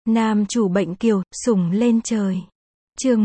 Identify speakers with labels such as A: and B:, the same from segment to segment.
A: Nam chủ bệnh kiều, sủng lên trời. Chương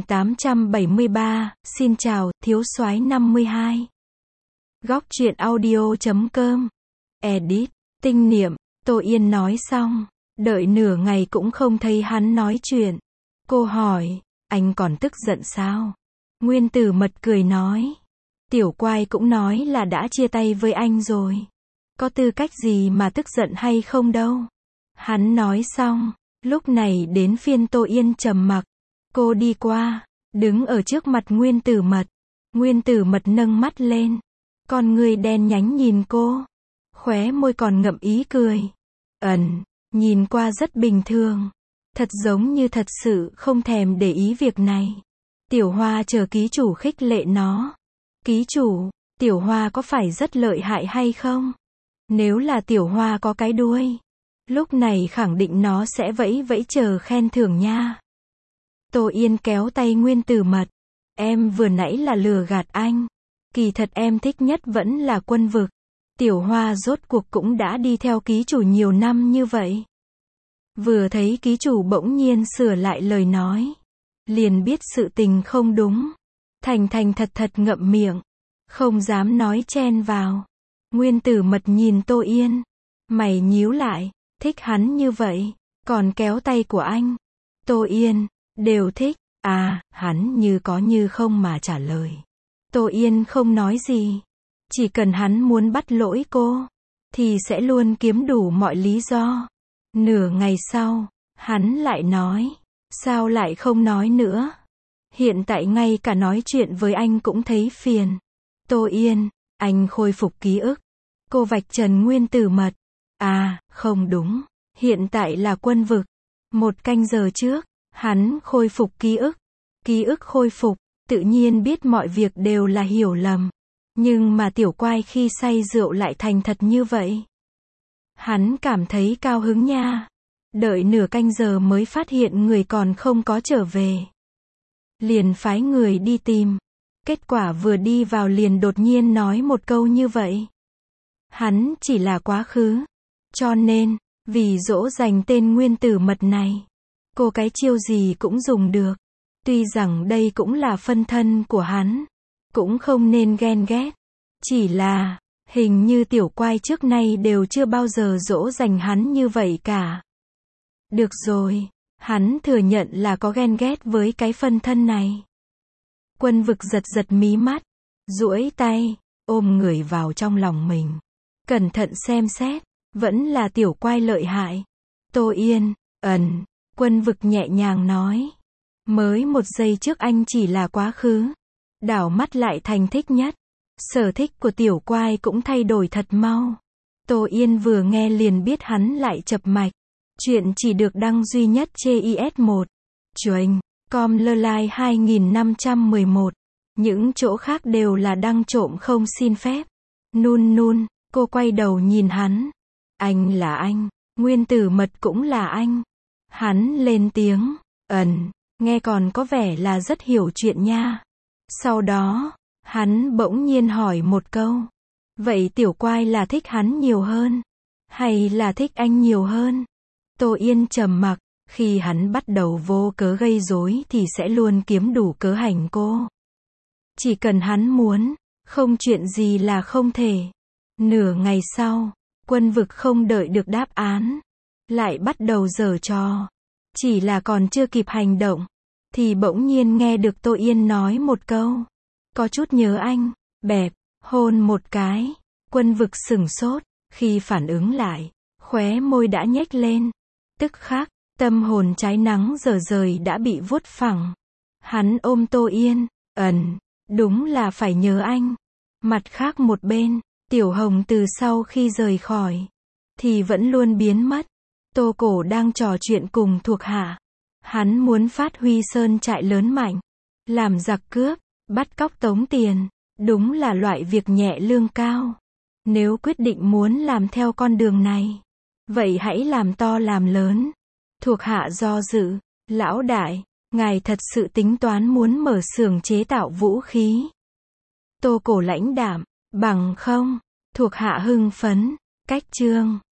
A: 1873, xin chào, thiếu soái 52. Góc truyện audio.com. Edit, tinh niệm, Tô Yên nói xong, đợi nửa ngày cũng không thấy hắn nói chuyện. Cô hỏi, anh còn tức giận sao? Nguyên Tử Mật cười nói, Tiểu Quai cũng nói là đã chia tay với anh rồi. Có tư cách gì mà tức giận hay không đâu. Hắn nói xong, lúc này đến phiên Tô Yên trầm mặc. Cô đi qua, đứng ở trước mặt Nguyên Tử Mật. Nguyên Tử Mật nâng mắt lên, con người đen nhánh nhìn cô, khóe môi còn ngậm ý cười. Nhìn qua rất bình thường, thật giống như thật sự không thèm để ý việc này. Tiểu Hoa chờ ký chủ khích lệ nó. Ký chủ, Tiểu Hoa có phải rất lợi hại hay không? Nếu là Tiểu Hoa có cái đuôi, lúc này khẳng định nó sẽ vẫy vẫy chờ khen thưởng nha. Tô Yên kéo tay Nguyên Tử Mật. Em vừa nãy là lừa gạt anh. Kỳ thật em thích nhất vẫn là Quân Vực. Tiểu Hoa rốt cuộc cũng đã đi theo ký chủ nhiều năm như vậy. Vừa thấy ký chủ bỗng nhiên sửa lại lời nói, liền biết sự tình không đúng. Thành thành thật thật ngậm miệng, không dám nói chen vào. Nguyên Tử Mật nhìn Tô Yên, mày nhíu lại, thích hắn như vậy, còn kéo tay của anh. Tô Yên, đều thích. À, hắn như có như không mà trả lời. Tô Yên không nói gì. Chỉ cần hắn muốn bắt lỗi cô, thì sẽ luôn kiếm đủ mọi lý do. Nửa ngày sau, hắn lại nói, sao lại không nói nữa? Hiện tại ngay cả nói chuyện với anh cũng thấy phiền. Tô Yên, anh khôi phục ký ức. Cô vạch trần Nguyên Tử Mật. À, không đúng. Hiện tại là Quân Vực. 1 canh giờ trước, hắn khôi phục ký ức. Ký ức khôi phục, tự nhiên biết mọi việc đều là hiểu lầm. Nhưng mà Tiểu Quai khi say rượu lại thành thật như vậy. Hắn cảm thấy cao hứng nha. Đợi nửa canh giờ mới phát hiện người còn không có trở về. Liền phái người đi tìm. Kết quả vừa đi vào liền đột nhiên nói một câu như vậy. Hắn chỉ là quá khứ. Cho nên, vì dỗ dành tên Nguyên Tử Mật này, cô cái chiêu gì cũng dùng được. Tuy rằng đây cũng là phân thân của hắn, cũng không nên ghen ghét. Chỉ là, hình như Tiểu Quai trước nay đều chưa bao giờ dỗ dành hắn như vậy cả. Được rồi, hắn thừa nhận là có ghen ghét với cái phân thân này. Quân Vực giật giật mí mắt, duỗi tay, ôm người vào trong lòng mình. Cẩn thận xem xét, vẫn là Tiểu Quai lợi hại. Tô Yên, Quân Vực nhẹ nhàng nói. Mới 1 giây trước anh chỉ là quá khứ. Đảo mắt lại thành thích nhất. Sở thích của Tiểu Quai cũng thay đổi thật mau. Tô Yên vừa nghe liền biết hắn lại chập mạch. Chuyện chỉ được đăng duy nhất CIS1. Chuềnh, com.ly 2511. Những chỗ khác đều là đăng trộm không xin phép. Nun, cô quay đầu nhìn hắn. Anh là anh, Nguyên Tử Mật cũng là anh. Hắn lên tiếng, nghe còn có vẻ là rất hiểu chuyện nha. Sau đó, hắn bỗng nhiên hỏi một câu. Vậy Tiểu Quai là thích hắn nhiều hơn? Hay là thích anh nhiều hơn? Tô Yên trầm mặc, khi hắn bắt đầu vô cớ gây rối thì sẽ luôn kiếm đủ cớ hành cô. Chỉ cần hắn muốn, không chuyện gì là không thể. Nửa ngày sau, Quân Vực không đợi được đáp án, lại bắt đầu giở trò. Chỉ là còn chưa kịp hành động, thì bỗng nhiên nghe được Tô Yên nói một câu. Có chút nhớ anh, bẹp, hôn một cái. Quân Vực sửng sốt, khi phản ứng lại, khóe môi đã nhếch lên. Tức khắc, tâm hồn cháy nắng dở dời đã bị vuốt phẳng. Hắn ôm Tô Yên, đúng là phải nhớ anh. Mặt khác một bên, Tiểu Hồng từ sau khi rời khỏi, thì vẫn luôn biến mất. Tô Cổ đang trò chuyện cùng thuộc hạ. Hắn muốn phát huy sơn trại lớn mạnh, làm giặc cướp, bắt cóc tống tiền, đúng là loại việc nhẹ lương cao. Nếu quyết định muốn làm theo con đường này, vậy hãy làm to làm lớn. Thuộc hạ do dự, lão đại, ngài thật sự tính toán muốn mở xưởng chế tạo vũ khí? Tô Cổ lãnh đạm, bằng không? Thuộc hạ hưng phấn, cách chương.